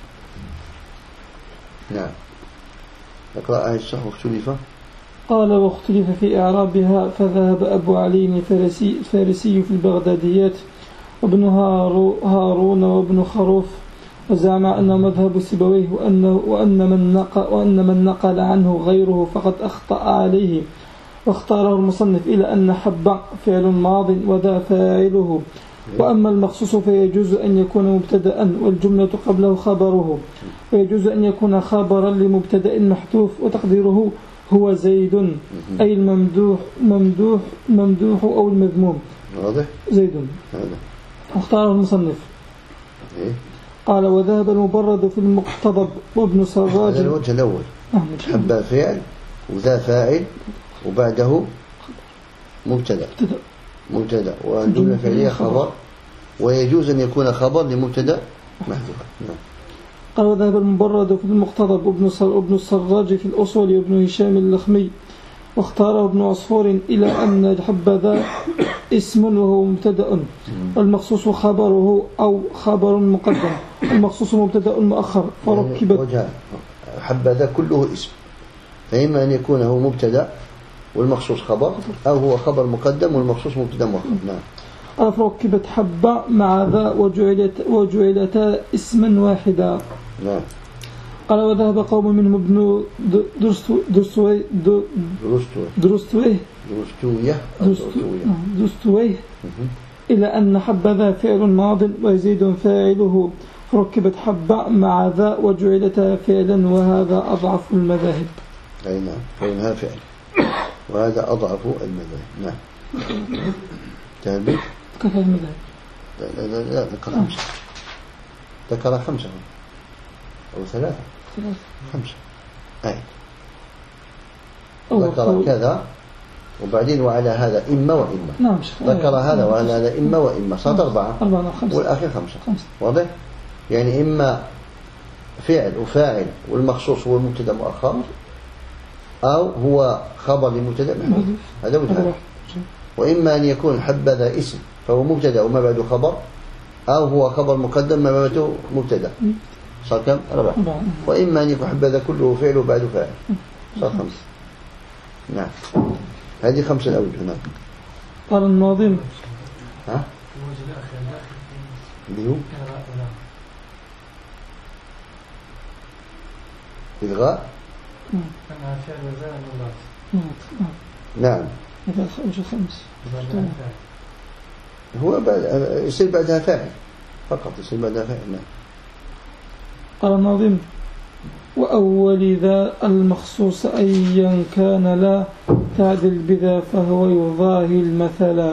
نعم. اقرأ آية الشرح. واختلف. قال واختلف في إعرابها، فذهب أبو علي الفارسي في البغداديات وابن هارون وابن خروف، وزعم أنه مذهب سيبويه، وأن من نقل عنه غيره فقد أخطأ عليه. واختاره المصنف إلى أن حب فعل ماض وذا فاعله، وأما المخصوص فيجوز أن يكون مبتدأ والجملة قبله خبره، ويجوز أن يكون خبرا لمبتدأ محذوف وتقديره هو زيد، أي الممدوح أو المذموم. واضح؟ زيد. واختاره المصنف. قال وذهب المبرد في المقتضب وابن سراج. هذا الوجه الأول. حب فعل وذا فاعل وبعده مبتدأ والجملة الفعلية خبر، ويجوز أن يكون خبر لمبتدأ محذوف. قال وذهب المبرد في المقتضب وابن السراج في الأصول وابن هشام اللخمي، واختاره ابن عصفور إلى أن حبذا اسم وهو مبتدأ، والمخصوص خبره أو خبر مقدم، المخصوص مبتدأ مؤخر. فركبت حبذا كله اسم، فإما أن يكون هو مبتدأ والمخصوص خبر، أو هو خبر مقدم والمخصوص مبتدأ مؤخر. نعم. فركبت حب مع ذا وجعلتا اسما واحدا. نعم. قال وذهب قوم منهم ابن درستويه إلى أن حبذا فعل ماض ويزيد فاعله، فركبت حب مع ذا وجعلتا فعلا، وهذا أضعف المذاهب. أي نعم، فإنها فعل وهذا أضعف المذاهب. نعم. تهبط كيف المذاهب؟ لا ذكر 5. ذكر 5 أو 3 5. ذكر كذا وبعدين وعلى هذا إما وإما. نعم. ذكر هذا وعلى هذا إما وإما، صارت 4 والآخر 5. واضح؟ يعني إما فعل وفاعل والمخصوص هو مبتدا مؤخر، أو هو خبر لمبتدا محذوف، هذا وجهان. وإما أن يكون حبذا اسم فهو مبتدا وما بعده خبر، أو هو خبر مقدم ما بعده مبتدا، صار كم؟ 4. وإما أن يكون حبذا كله فعل وبعده فاعل، صار 5. نعم، هذه 5 الأوجه. نعم. قال الناظم ها؟ الوجه الأخير اللي هو إلغاء. أنا فعل زال مضاف. نعم. إذا وجه 5 هو بعد يصير بعدها فاعل فقط، يصير بعدها فاعل. نعم. قال الناظم: وأول ذا المخصوص أيا كان لا تعدل بذا فهو يضاهي المثلا.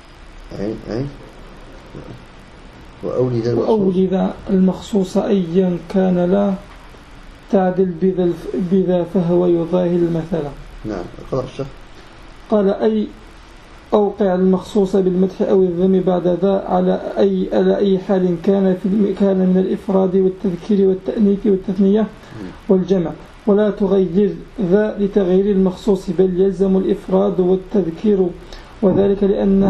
وأول ذا المخصوص أيا كان لا تعدل بذا فهو يضاهي المثلا. نعم. اقرأ الشيخ. قال: أي أوقع المخصوص بالمدح أو الذم بعد ذا على أي حال كان من الإفراد والتذكير والتأنيث والتثنية والجمع، ولا تغير ذا لتغيير المخصوص بل يلزم الإفراد والتذكير، وذلك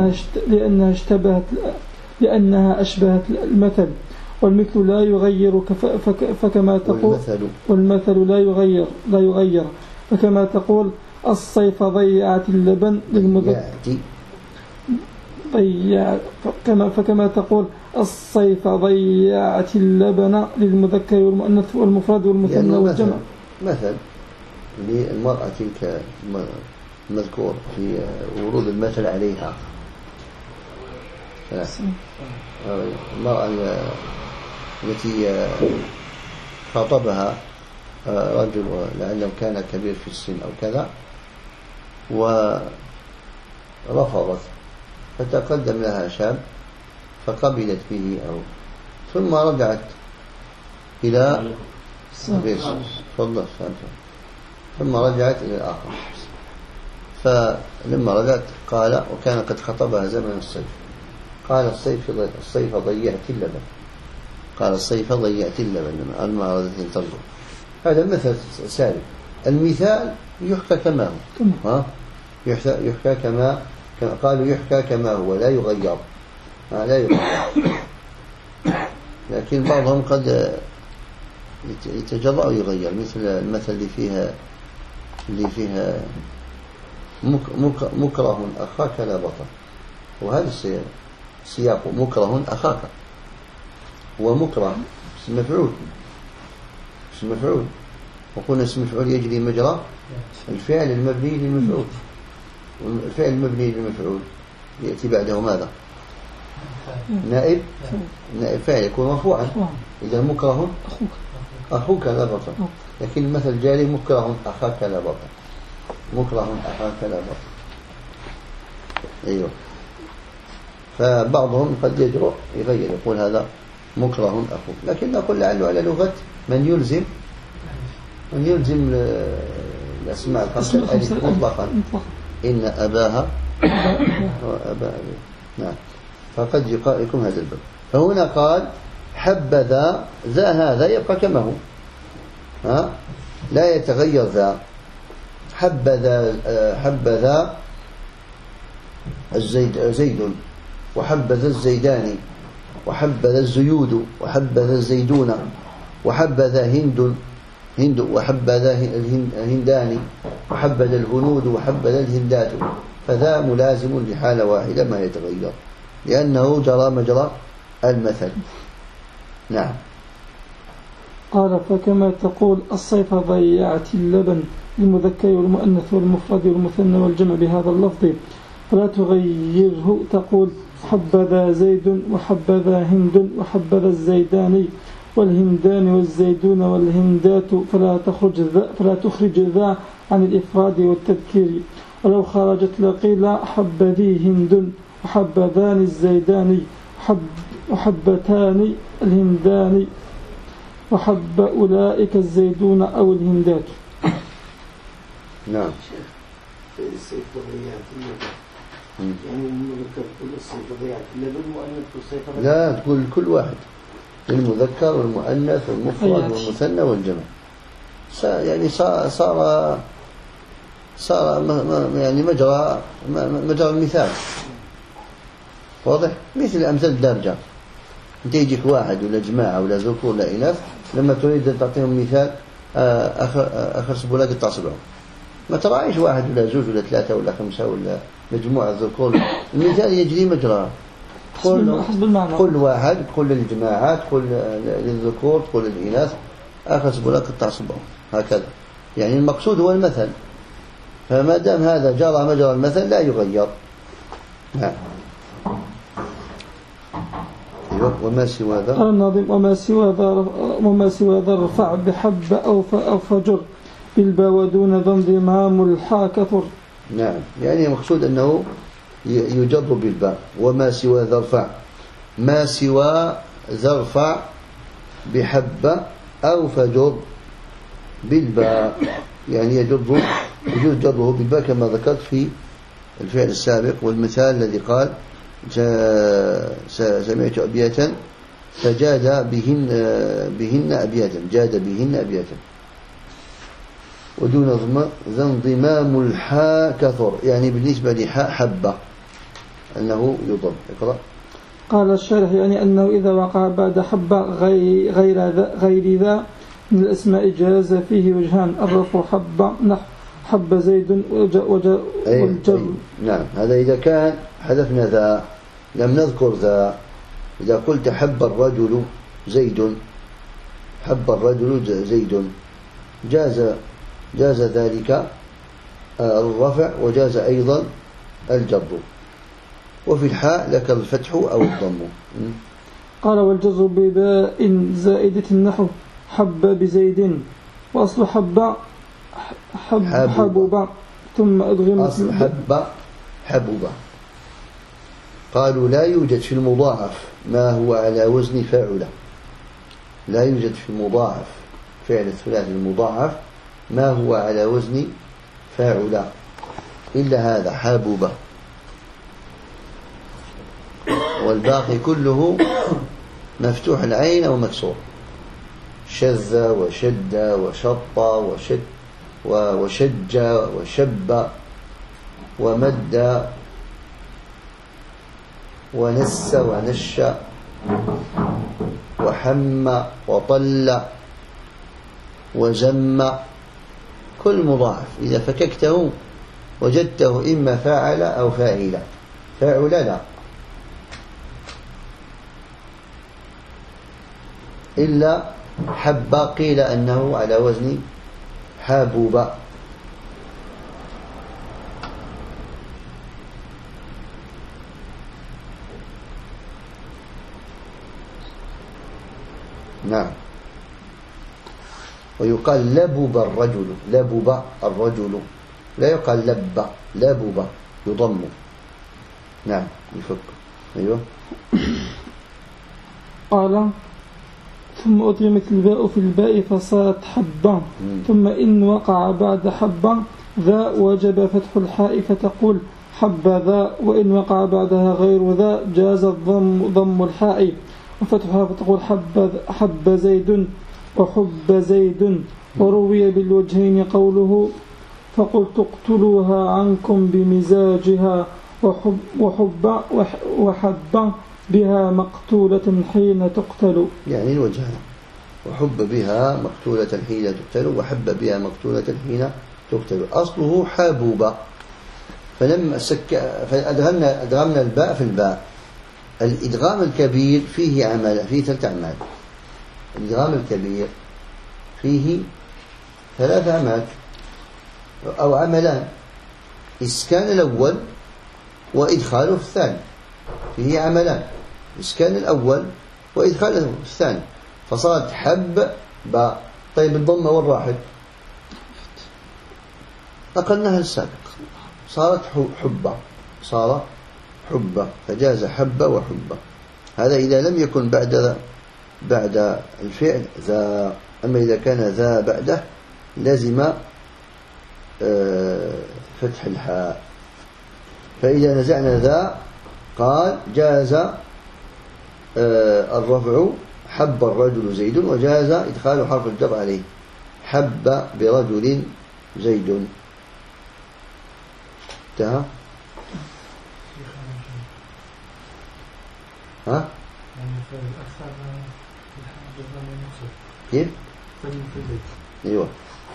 لأنها أشبهت المثل، والمثل لا يغير فكما تقول، والمثل لا يغير فكما تقول: الصيف ضيعت اللبن فكما تقول: الصيف ضيعت اللبن للمذكر والمؤنث والمفرد والمثنى والجمع. مثل للمرأة تلك المذكور في ورود المثل عليها. المرأة التي خاطبها رجل لعله كان كبير في السن أو كذا ورفضت، فتقدم لها شاب فقبلت به، أو ثم رجعت إلى ثم رجعت إلى الآخر. فلما رجعت قال، وكان قد خطبها زمن الصيف، قال: الصيف ضيعت اللبن. قال: الصيف ضيعت اللبن لما أردت أن ترجع. هذا المثل سالب. المثال يحكى كما هو، يحكى كما قالوا يحكى كما هو، لا يغير. لكن بعضهم قد يتجرأ ويغير، مثل المثل اللي فيها مكره أخاك لا بطل، وهذا السياق مكره أخاك، ومكره اسم مفعول، وقلنا اسم مفعول يجري مجرى الفعل المبني للمفعول، والفعل المبني للمفعول يأتي بعده ماذا؟ نائب فاعل يكون مرفوعا. إذا مكره أخوك لا بطل، لكن المثل جاري مكره أخاك لا بطل، مكره أخاك لا بطل. أيوه. فبعضهم قد يجرؤ يغير، يقول هذا مكره أخوك، لكن نقول لعله على لغة من يلزم الأسماء الخمسة الألف مطلقا، إن أباها وأبا أبي. نعم. فقد يكون هذا الباب. فهنا قال: حبذا ذا، هذا يبقى كما هو، لا يتغير ذا. حبذا زيد، وحبذا الزيدان، وحبذا الزيود، وحبذا الزيدون، وحبذا هند، وحبذا الهندان، وحبذا الهنود، وحبذا الهندات. فذا ملازم لحالة واحدة ما يتغير، لأنه جرى مجرى المثل. نعم. قال: فكما تقول: الصيف ضيعت اللبن للمذكر والمؤنث والمفرد والمثنى والجمع بهذا اللفظ، فلا تغيره، تقول: حبذا زيد، وحبذا هند، وحبذا الزيداني والهندان والزيدون والهندات، فلا تخرج ذا عن الإفراد والتذكير. ولو خرجت لقيل: حبذي هند، وحبذان الزيداني، وحبتان الهندان، وحب أولئك الزيدون أو الهندات. نعم. الصيف ضيعت اللبن، يعني المذكر تقول الصيف ضيعت اللبن، وأن الصيف لا تقول كل واحد. للمذكر والمؤنث والمفرد والمثنى والجمع. يعني صار يعني مجرى المثال واضح، مثل أمثال الدارجة. أنت يجيك واحد ولا جماعة ولا ذكور ولا إناث، لما تريد أن تعطيهم مثال آخر سبولاك التصبعهم، ما تراعيش واحد ولا زوج ولا ثلاثة ولا خمسة ولا مجموعة ذكور، المثال يجري مجرى. كل واحد، كل للجماعات، كل للذكور، كل للإناث، آخر سبولاك التصبعهم، هكذا. يعني المقصود هو المثل، فما دام هذا جرى مجرى المثل لا يغير. نعم. وما سوى ذا الناظم وما سوى ذا ارفع بحب أو فجر بالباء ودون ذا انضمام الحاء كثر. نعم، يعني المقصود أنه يجر بالباء. وما سوى ذا ارفع، ما سوى ذا ارفع بحب أو فجر بالباء، يعني يجوز جره بالباء كما ذكرت في الفعل السابق. والمثال الذي قال سمعت أبياتا فجاد بهن أبياتا، جاد بهن أبياتا. ودون ذا انضمام الحاء كثر، يعني بالنسبة لحاء حبة أنه يضم. اقرأ. قال الشارح يعني أنه إذا وقع بعد حبة غير ذا من الأسماء جاز فيه وجهان: الرفع حبة نحو حب زيد والجر. نعم، هذا إذا كان حذفنا ذا، لم نذكر ذا. إذا قلت حب الرجل زيد، حب الرجل زيد، جاز ذلك الرفع وجاز أيضا الجر. وفي الحاء لك الفتح أو الضم. قال: والجر بباء زائدة نحو حب بزيد، وأصل حب حبوبة ثم أدغم. أصل حب حبوبة. قالوا لا يوجد في المضاعف ما هو على وزن فاعلة، لا يوجد في المضاعف فعل الثلاثي المضاعف ما هو على وزن فاعلة إلا هذا حبوبة، والباقي كله مفتوح العين أو مكسور: شذ وشد وشط وشج وشب ومد ونس ونش وحم وطل وجم. كل مضاعف إذا فككته وجدته إما فاعل أو فاعل. فاعل لا، إلا حب قيل أنه على وزن حابوب. نعم. ويقال لبب الرجل، لبب الرجل، لا يقال لب، لبب يضم. نعم، يفك. أيوه. قال: ثم أضغمت الباء في الباء فصارت حبا، ثم إن وقع بعد حبا ذا وجب فتح الحاء فتقول حب ذا، وإن وقع بعدها غير ذا جاز ضم الحاء وفتحها فتقول حب زيد وحب زيد. وروي بالوجهين قوله فقلت اقتلوها عنكم بمزاجها وحب بها مقتولة حين تقتل، يعني الوجهان: وحب بها مقتولة حين تقتل وحب بها مقتولة حين تقتل. أصله حابوبة، فأدغمنا الباء في الباء. الإدغام الكبير فيه فيه 3 أعمال. الإدغام الكبير فيه 3 أعمال أو عملان: إسكان الأول وإدخاله في الثاني. فيه عملان: إسكان الأول وإدخاله في الثاني. فصارت حب باء. طيب الضمة والراحل نقلناها السابق، صارت حبة، صار حبة، فجاز حبة وحبة. هذا إذا لم يكن بعد الفعل ذا. أما إذا كان ذا بعده لازم فتح الحاء. فإذا نزعنا ذا قال جاز الرفع حب الرجل زيد، وجاز إدخال حرف الجر عليه. حب برجل زيد. انتهى. ها؟ كيف؟ ايوه.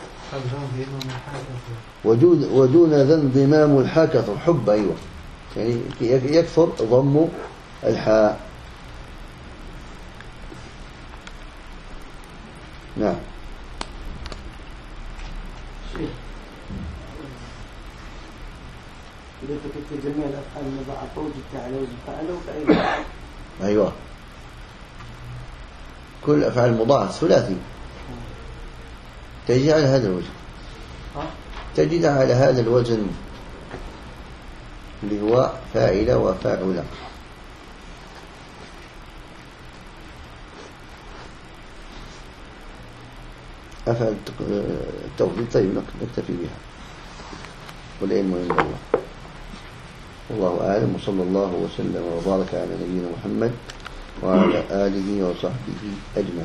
ودون ذا انضمام الحاء كثر. حب، ايوه، يعني يكثر ضم الحاء. نعم. إذا تكتب جميع الأفعال المضاعفة وجدت على وزن فعله فأين؟ أيوة، كل أفعال المضاعف ثلاثي تجد على هذا الوزن، تجد على هذا الوزن اللي هو فاعل وفاعل. أفعل التوحيد. طيب نكتفي بها، والعلم عند الله، والله أعلم. وصلى الله وسلم وبارك على نبينا محمد وعلى آله وصحبه أجمعين.